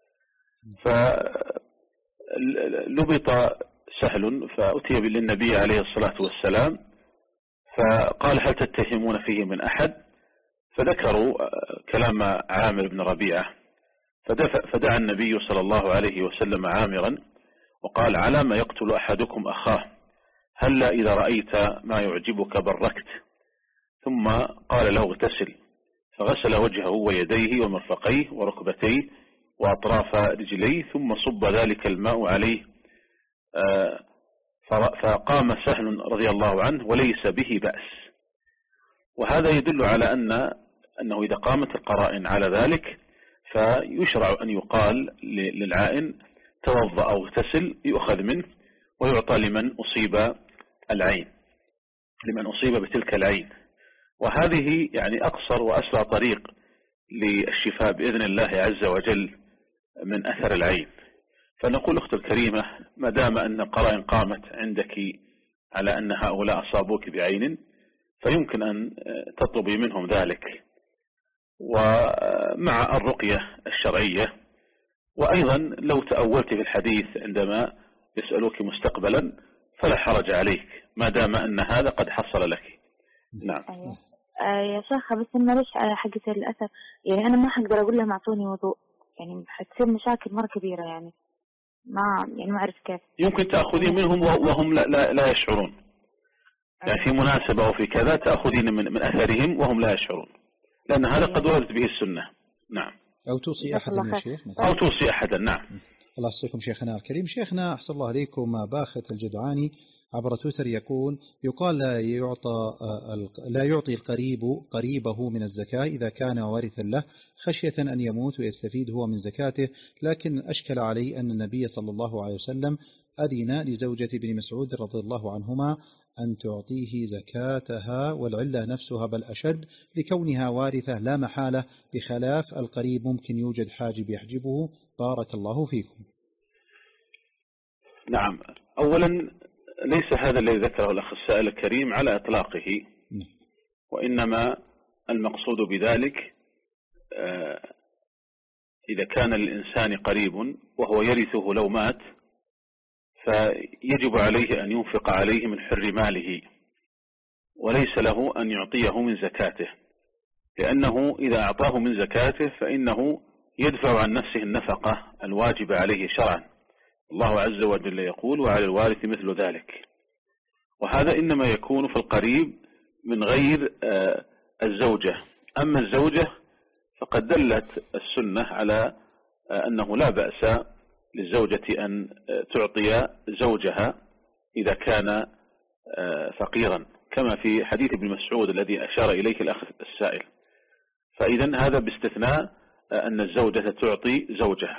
فلبط سهل فأتي للنبي عليه الصلاة والسلام فقال هل تتهمون فيه من أحد؟ فذكروا كلام عامر بن ربيعة، فدعا النبي صلى الله عليه وسلم عامرا وقال على ما يقتل أحدكم أخاه، هلا إذا رأيت ما يعجبك بركت. ثم قال له اغتسل، فغسل وجهه ويديه ومرفقيه وركبتيه وأطراف رجليه، ثم صب ذلك الماء عليه، فقام سهل رضي الله عنه وليس به بأس. وهذا يدل على أن أنه إذا قامت القرائن على ذلك فيشرع أن يقال للعائن توضأ أو اغتسل، يؤخذ منه ويعطى لمن أصيب العين، لمن أصيب بتلك العين. وهذه يعني أقصر وأسرع طريق للشفاء بإذن الله عز وجل من أثر العين. فنقول أخت الكريمة، ما دام أن القرائن قامت عندك على أن هؤلاء أصابوك بعين فيمكن أن تطلبي منهم ذلك، ومع الرقية الشرعية. وأيضا لو تأولت في الحديث عندما يسألوك مستقبلا فلا حرج عليك ما دام أن هذا قد حصل لك. نعم. أيوة. آه يا شيخ، بس معلش حقت الأثر، يعني أنا ما حقدر أقول لهم أعطوني وضوء، يعني حتصير مشاكل مرة كبيرة، يعني ما يعني ما أعرف كيف. يمكن تأخذين منهم وهم لا, لا, لا يشعرون، يعني في مناسبة أو في كذا تأخذين من, من أثرهم وهم لا يشعرون، لأن هذا قد وردت به السنة. نعم. أو توصي أحد من الشيخ أو توصي أحدا. نعم. الله يسعدكم شيخنا الكريم. شيخنا أحسن الله عليكم، باخت الجدعاني عبر تويتر يقول: يقال لا يعطى لا يعطي القريب قريبه من الزكاة إذا كان وارثا له خشية أن يموت ويستفيد هو من زكاته، لكن أشكل علي أن النبي صلى الله عليه وسلم أذن لزوجة ابن مسعود رضي الله عنهما أن تعطيه زكاتها، والعلة نفسها بل أشد لكونها وارثة لا محالة، بخلاف القريب ممكن يوجد حاجب يحجبه. بارك الله فيكم. نعم. أولا ليس هذا الذي ذكره الأخ السائل الكريم على إطلاقه، وإنما المقصود بذلك إذا كان للإنسان قريب وهو يرثه لو مات فيجب عليه أن ينفق عليه من حر ماله، وليس له أن يعطيه من زكاته، لأنه إذا أعطاه من زكاته فإنه يدفع عن نفسه النفقة الواجبة عليه شرعا. الله عز وجل يقول: وعلى الوارث مثل ذلك. وهذا إنما يكون في القريب من غير الزوجة. أما الزوجة فقد دلت السنة على أنه لا بأس للزوجة أن تعطي زوجها إذا كان فقيرا، كما في حديث ابن مسعود الذي أشار إليه الأخ السائل. فإذا هذا باستثناء أن الزوجة تعطي زوجها،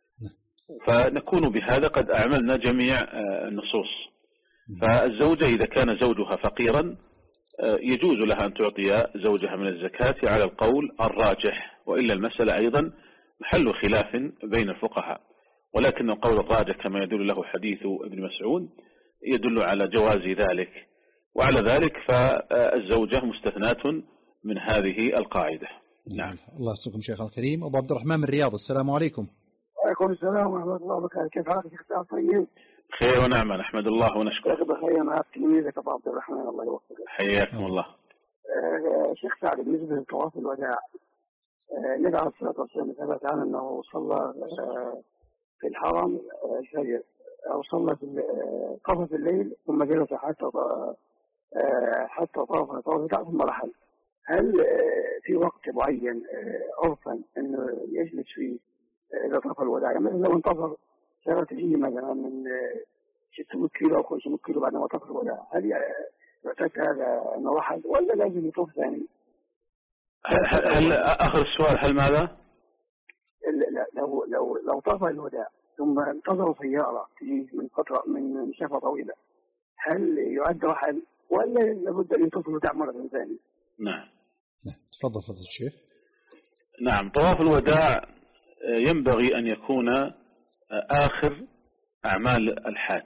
فنكون بهذا قد أعملنا جميع النصوص. فالزوجة إذا كان زوجها فقيرا يجوز لها أن تعطي زوجها من الزكاة على القول الراجح، وإلا المسألة أيضا محل خلاف بين الفقهاء، ولكن القول الراجح كما يدل له حديث ابن مسعود يدل على جواز ذلك، وعلى ذلك فالزوجة مستثناة من هذه القاعدة. نعم. الله يسلمكم شيخ الكريم. أبو عبد الرحمن من الرياض، السلام عليكم. وعليكم السلام ورحمة الله وبركاته. كيف حالك شيخ سعد؟ طيب. خير ونعمة، نحمد الله ونشكره. بخير معك تلميذك أبو عبد الرحمن، الله يوفقك. حياكم الله. آه شيخ سعد، بالنسبة لطواف الوداع، آه النبي عليه الصلاة والسلام ثبت عنه أنه صلى آه في الحرم الفجر، أو صلى في طاف في الليل ثم جلس حتى آه حتى طاف طاف ثم رحل. هل آه في وقت معين آه عرفا أنه يجلس فيه إذا طاف الوداع؟ يعني مثلا لو انتظر سيارة تجي مثلا من ستمائة كيلو أو خمسمائة كيلو بعد ما طاف الوداع، هل يعتقد هذا أنه رحل ولا لازم يطوف ثاني؟ هل, هل آخر السؤال هل ماذا؟ لا، لو لو لو طاف الوداع ثم انتظروا سيارة تجي من فترة من مسافة طويلة، هل يعد رحل ولا لابد أن يطوف الوداع مرة ثانية؟ نعم. تفضل فضل الشيخ. نعم. طواف الوداع ينبغي أن يكون آخر أعمال الحاج،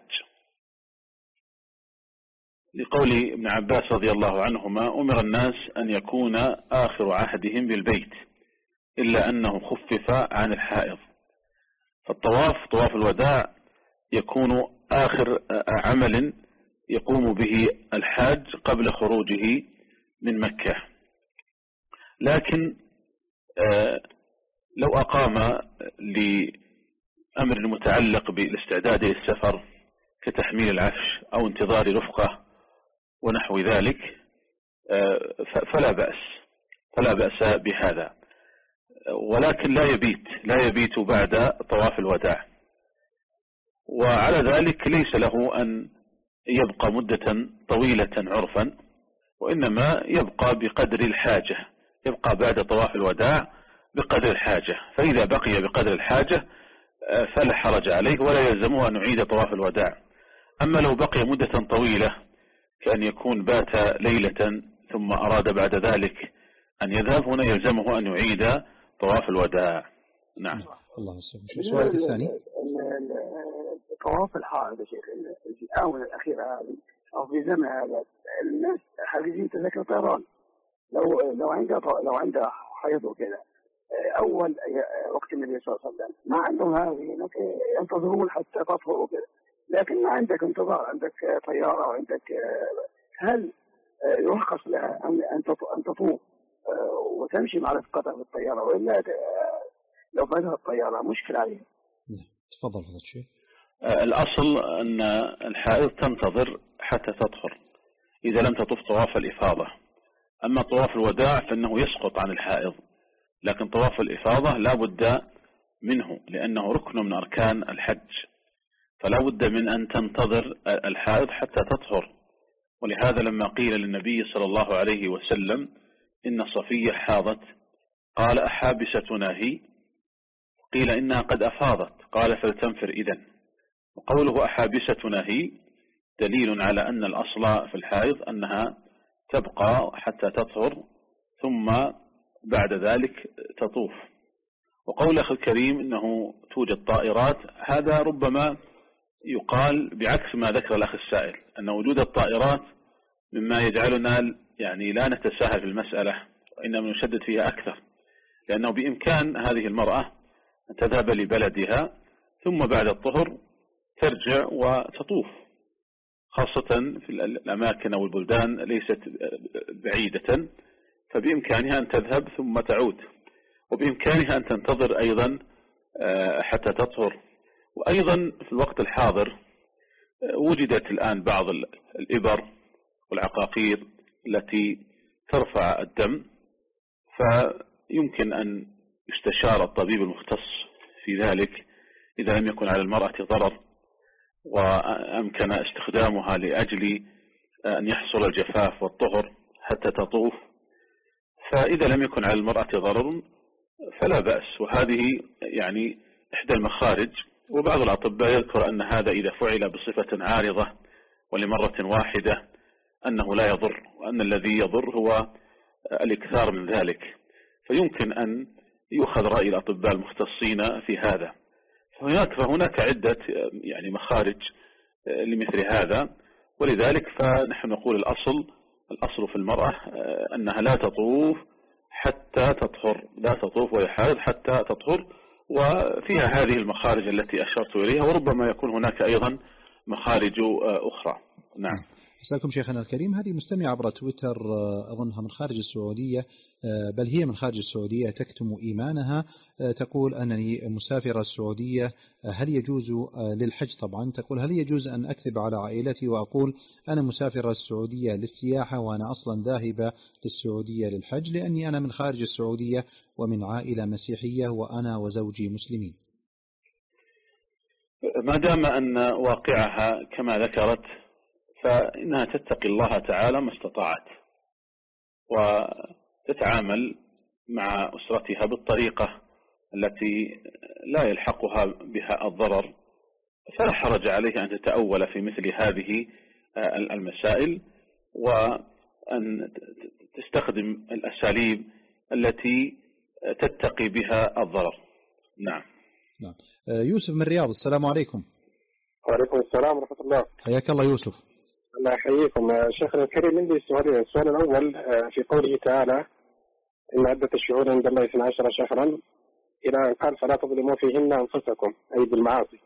لقول ابن عباس رضي الله عنهما: أمر الناس أن يكون آخر عهدهم بالبيت إلا أنه خفف عن الحائض. فالطواف طواف الوداع يكون آخر عمل يقوم به الحاج قبل خروجه من مكة. لكن لو أقام لأمر متعلق بالاستعداد للسفر كتحميل العفش أو انتظار رفقة ونحو ذلك فلا بأس فلا بأس بهذا، ولكن لا يبيت لا يبيت بعد طواف الوداع. وعلى ذلك ليس له أن يبقى مدة طويلة عرفا، وإنما يبقى بقدر الحاجة، يبقى بعد طواف الوداع بقدر الحاجة. فإذا بقي بقدر الحاجة فلا حرج عليه ولا يلزمه أن يعيد طواف الوداع. أما لو بقي مدة طويلة كأن يكون بات ليلة ثم أراد بعد ذلك أن يذهب، هنا يلزمه أن يعيد طواف الوداع. نعم. الله يسلمك. السؤال الثاني، طواف الحائض يا شيخ في الآونة الأخيرة هذه أو في زمن هذا الناس حاجزين تذاكر طيران، لو لو عنده لو عنده حيض وكذا أول وقت النبي صلى الله عليه وسلم ما عندهم هذه، ينتظرون حتى تطهر وكذا، لكن ما عندك انتظار، عندك طيارة وعندك، هل يرخص لها أن تطوف وتمشي مع رفقتها في الطيارة، وإلا لو بدها الطيارة مشكلة عليها؟ تفضل هذا الشيء. الأصل أن الحائض تنتظر حتى تطهر إذا لم تطف طواف الإفاضة. أما طواف الوداع فإنه يسقط عن الحائض، لكن طواف الإفاضة لا بد منه لأنه ركن من أركان الحج، فلا بد من أن تنتظر الحائض حتى تطهر. ولهذا لما قيل للنبي صلى الله عليه وسلم إن صفية حاضت قال أحابستنا هي؟ قيل إنها قد أفاضت، قال فلتنفر إذن. وقوله أحابستنا هي دليل على أن الأصل في الحائض أنها تبقى حتى تطهر ثم بعد ذلك تطوف. وقول أخي الكريم إنه توجد طائرات، هذا ربما يقال بعكس ما ذكر الأخ السائل، أن وجود الطائرات مما يجعلنا يعني لا نتساهل في المسألة وإنما نشدد فيها أكثر، لأنه بإمكان هذه المرأة أن تذهب لبلدها ثم بعد الطهر ترجع وتطوف، خاصة في الأماكن أو البلدان ليست بعيدة، فبإمكانها أن تذهب ثم تعود، وبإمكانها أن تنتظر أيضا حتى تطهر. وأيضا في الوقت الحاضر وجدت الآن بعض الإبر والعقاقير التي ترفع الدم، فيمكن أن يستشار الطبيب المختص في ذلك إذا لم يكن على المرأة ضرر وأمكن استخدامها لأجل أن يحصل الجفاف والطهر حتى تطوف. فإذا لم يكن على المرأة ضرر فلا بأس، وهذه يعني إحدى المخارج. وبعض الأطباء يذكر أن هذا إذا فعل بصفة عارضة ولمرة واحدة أنه لا يضر، وأن الذي يضر هو الإكثار من ذلك، فيمكن أن يؤخذ رأي الأطباء المختصين في هذا. فهناك فهناك عدة يعني مخارج لمثل هذا، ولذلك فنحن نقول الأصل الأصل في المرأة أنها لا تطوف حتى تطهر، لا تطوف وهي حائض حتى تطهر، وفيها هذه المخارج التي أشرت إليها، وربما يكون هناك أيضا مخارج أخرى. نعم. أسألكم شيخنا الكريم، هذه مستمعة عبر تويتر أظنها من خارج السعودية، بل هي من خارج السعودية، تكتم إيمانها، تقول أنني مسافرة السعودية، هل يجوز للحج طبعا، تقول هل يجوز أن أكذب على عائلتي وأقول أنا مسافرة السعودية للسياحة وأنا أصلا ذاهبة للسعودية للحج، لأني أنا من خارج السعودية ومن عائلة مسيحية وأنا وزوجي مسلمين؟ ما دام أن واقعها كما ذكرت فإنها تتقي الله تعالى ما استطاعت، وتتعامل مع أسرتها بالطريقة التي لا يلحقها بها الضرر، فلا حرج عليها أن تتأول في مثل هذه المسائل، وأن تستخدم الأساليب التي تتقي بها الضرر. نعم. نعم. يوسف من الرياض، السلام عليكم. وعليكم السلام ورحمة الله. حياك الله يوسف. الله يحييكم. شيخنا الكريم، عندي سؤالين. السؤال الأول في قوله تعالى إن عدة الشهور عند الله اثنا عشر شهرا إلى أن قال فلا تظلموا فيهن أنفسكم، أي بالمعاصي.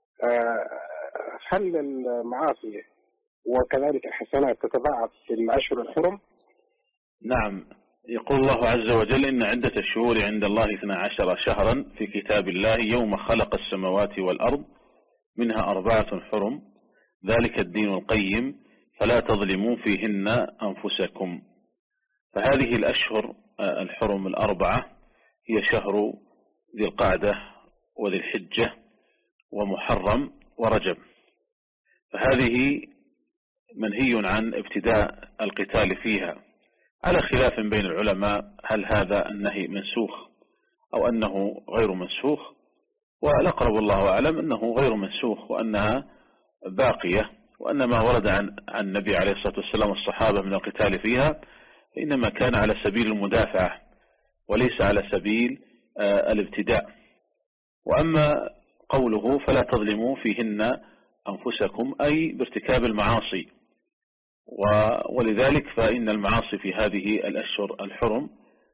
هل المعاصي وكذلك الحسنات تتضاعف في الأشهر الحرم؟ نعم، يقول الله عز وجل إن عدة الشهور عند الله اثنا عشر شهرا في كتاب الله يوم خلق السماوات والأرض منها أربعة حرم ذلك الدين القيم فلا تظلموا فيهن أنفسكم. فهذه الأشهر الحرم الأربعة هي شهر ذي القعدة وذي الحجة ومحرم ورجب، فهذه منهي عن ابتداء القتال فيها، على خلاف بين العلماء هل هذا النهي منسوخ أو أنه غير منسوخ، والأقرب الله أعلم أنه غير منسوخ وأنها باقية، وأن ما ورد عن عن النبي عليه الصلاة والسلام والصحابة من القتال فيها إنما كان على سبيل المدافعة وليس على سبيل الابتداء. وأما قوله فلا تظلموا فيهن أنفسكم أي بارتكاب المعاصي، ولذلك فإن المعاصي في هذه الأشهر الحرم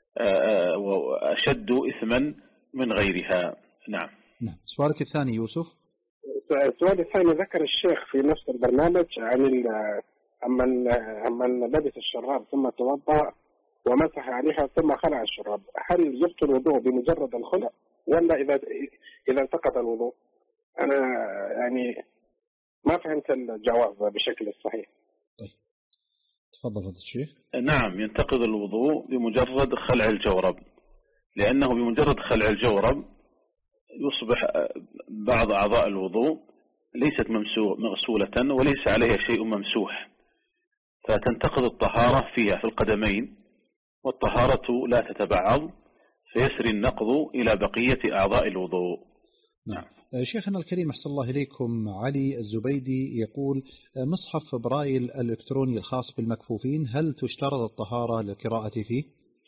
أشد إثما من غيرها. نعم. نعم. سؤالك الثاني يوسف. السؤال الثاني ذكر الشيخ في نفس البرنامج عن أمن أمن لبس الشراب ثم توضأ ومسح عليها ثم خلع الشراب، هل يبطل الوضوء بمجرد الخلع ولا إذا إذا انتقض الوضوء؟ أنا يعني ما فهمت الجواب بشكل صحيح. طيب تفضل فضيلة الشيخ. نعم، ينتقض الوضوء بمجرد خلع الجورب، لأنه بمجرد خلع الجورب يصبح بعض أعضاء الوضوء ليست مغسولة وليس عليها شيء ممسوح، فتنتقض الطهارة فيها في القدمين، والطهارة لا تتبعض فيسري النقض إلى بقية أعضاء الوضوء. نعم. شيخنا الكريم أحسن الله إليكم، علي الزبيدي يقول مصحف برايل الإلكتروني الخاص بالمكفوفين هل تشترط الطهارة للقراءة فيه؟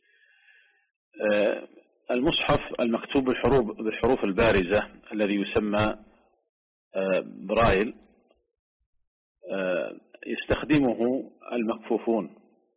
المصحف المكتوب بالحروف بالحروف البارزة الذي يسمى برايل يستخدمه المكفوفون،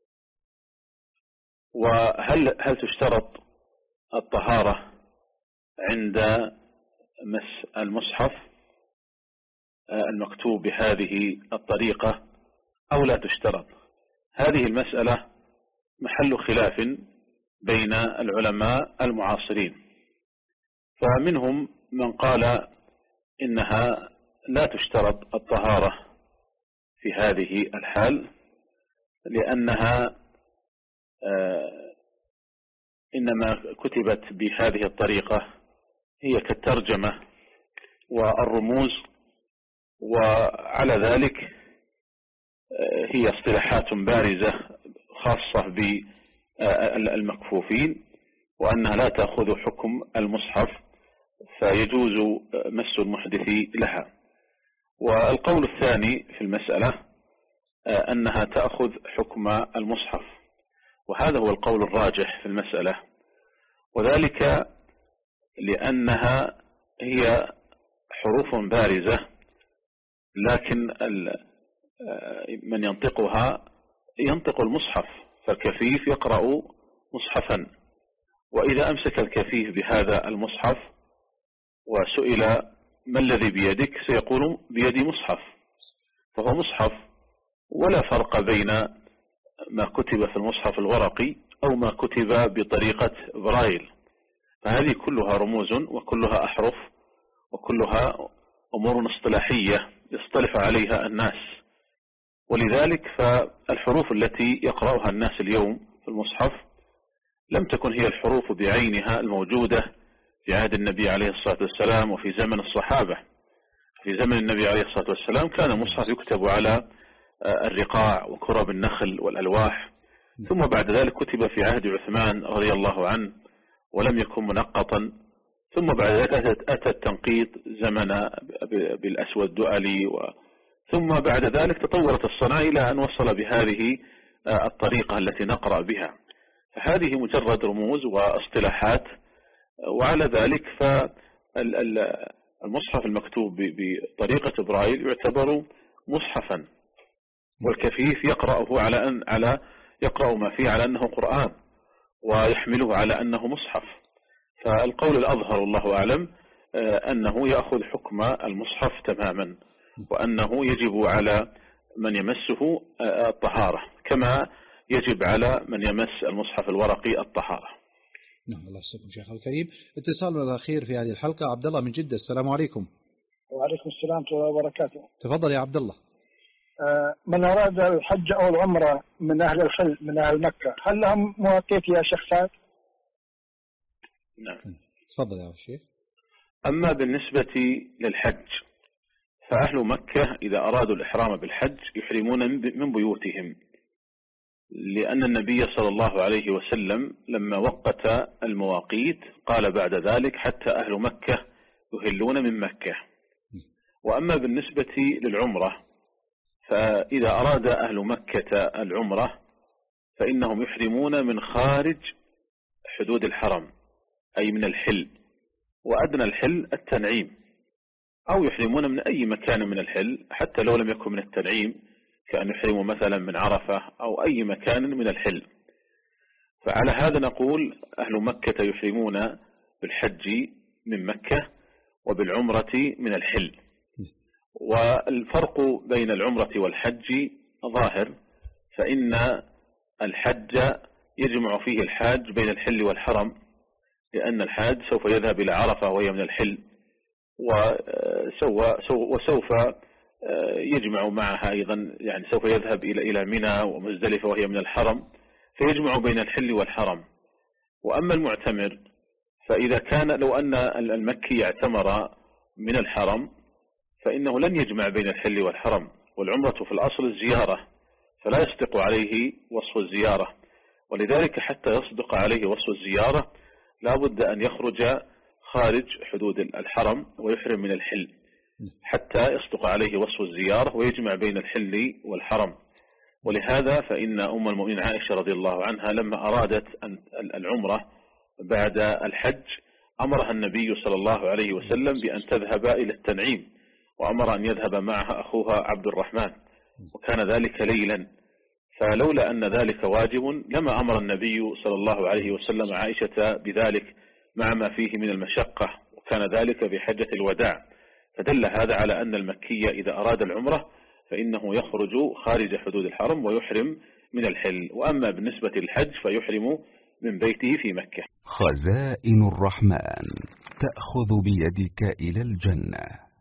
وهل هل تشترط الطهارة عند مس المصحف المكتوب بهذه الطريقة أو لا تشترط؟ هذه المسألة محل خلاف بين العلماء المعاصرين، فمنهم من قال إنها لا تشترط الطهارة في هذه الحال، لأنها إنما كتبت بهذه الطريقة هي كالترجمة والرموز، وعلى ذلك هي اصطلاحات بارزة خاصة بالمكفوفين، وأنها لا تأخذ حكم المصحف فيجوز مس المحدث لها. والقول الثاني في المسألة أنها تأخذ حكم المصحف، وهذا هو القول الراجح في المسألة، وذلك لأنها هي حروف بارزة، لكن من ينطقها ينطق المصحف، فالكفيف يقرأ مصحفا، وإذا أمسك الكفيف بهذا المصحف وسئل ما الذي بيدك سيقول بيدي مصحف، فهو مصحف، ولا فرق بين ما كتب في المصحف الورقي أو ما كتب بطريقة برايل، فهذه كلها رموز وكلها أحرف وكلها أمور اصطلاحية يصطلح عليها الناس، ولذلك فالحروف التي يقرأها الناس اليوم في المصحف لم تكن هي الحروف بعينها الموجودة في عهد النبي عليه الصلاة والسلام وفي زمن الصحابة. في زمن النبي عليه الصلاة والسلام كان المصحف يكتب على الرقاع وكرب النخل والألواح، ثم بعد ذلك كتب في عهد عثمان رضي الله عنه ولم يكن منقطا، ثم بعد ذلك أتى التنقيط زمن بالأسود الدؤلي، ثم بعد ذلك تطورت الصناعة إلى أن وصل بهذه الطريقة التي نقرأ بها، فهذه مجرد رموز واصطلاحات. وعلى ذلك فالمصحف المكتوب بطريقة برايل يعتبر مصحفا، والكفيف يقرأه على أن على يقرأ ما فيه على أنه قرآن ويحمله على أنه مصحف. فالقول الأظهر والله أعلم أنه يأخذ حكم المصحف تماما، وأنه يجب على من يمسه الطهارة كما يجب على من يمس المصحف الورقي الطهارة. نعم. الله يسلمكم شيخ الكريم. اتصالنا الأخير في هذه الحلقة عبد الله من جدة. السلام عليكم. وعليكم السلام ورحمة الله وبركاته. تفضل يا عبد الله. من أراد الحج أو العمرة من أهل الخل من أهل مكة هل لهم مواقيت يا شيخ سعد؟ نعم. تفضل يا شيخ. أما بالنسبة للحج فأهل مكة إذا أرادوا الإحرام بالحج يحرمون من بيوتهم، لأن النبي صلى الله عليه وسلم لما وقت المواقيت قال بعد ذلك حتى أهل مكة يهلون من مكة. وأما بالنسبة للعمرة فإذا أراد أهل مكة العمرة فإنهم يحرمون من خارج حدود الحرم، أي من الحل، وأدنى الحل التنعيم، أو يحرمون من أي مكان من الحل حتى لو لم يكن من التنعيم، كأن يحرموا مثلا من عرفة أو أي مكان من الحل. فعلى هذا نقول أهل مكة يحرمون بالحج من مكة وبالعمرة من الحل. والفرق بين العمرة والحج ظاهر، فإن الحج يجمع فيه الحاج بين الحل والحرم، لأن الحاج سوف يذهب إلى عرفة وهي من الحل، وسوف يجمع معها أيضا، يعني سوف يذهب إلى إلى منى ومزدلفة وهي من الحرم، فيجمع بين الحل والحرم. وأما المعتمر فإذا كان لو أن المكي اعتمر من الحرم فإنه لن يجمع بين الحل والحرم، والعمرة في الأصل الزيارة، فلا يصدق عليه وصف الزيارة، ولذلك حتى يصدق عليه وصف الزيارة لا بد أن يخرج خارج حدود الحرم ويحرم من الحل حتى يصدق عليه وصف الزيارة ويجمع بين الحل والحرم. ولهذا فإن أم المؤمنين عائشة رضي الله عنها لما أرادت العمرة بعد الحج أمرها النبي صلى الله عليه وسلم بأن تذهب إلى التنعيم، وأمر أن يذهب معها أخوها عبد الرحمن، وكان ذلك ليلا، فلولا أن ذلك واجب لما أمر النبي صلى الله عليه وسلم عائشة بذلك مع ما فيه من المشقة، وكان ذلك بحجة الوداع. فدل هذا على أن المكي إذا أراد العمرة فإنه يخرج خارج حدود الحرم ويحرم من الحل. وأما بالنسبة للحج فيحرم من بيته في مكة. خزائن الرحمن تأخذ بيدك إلى الجنة.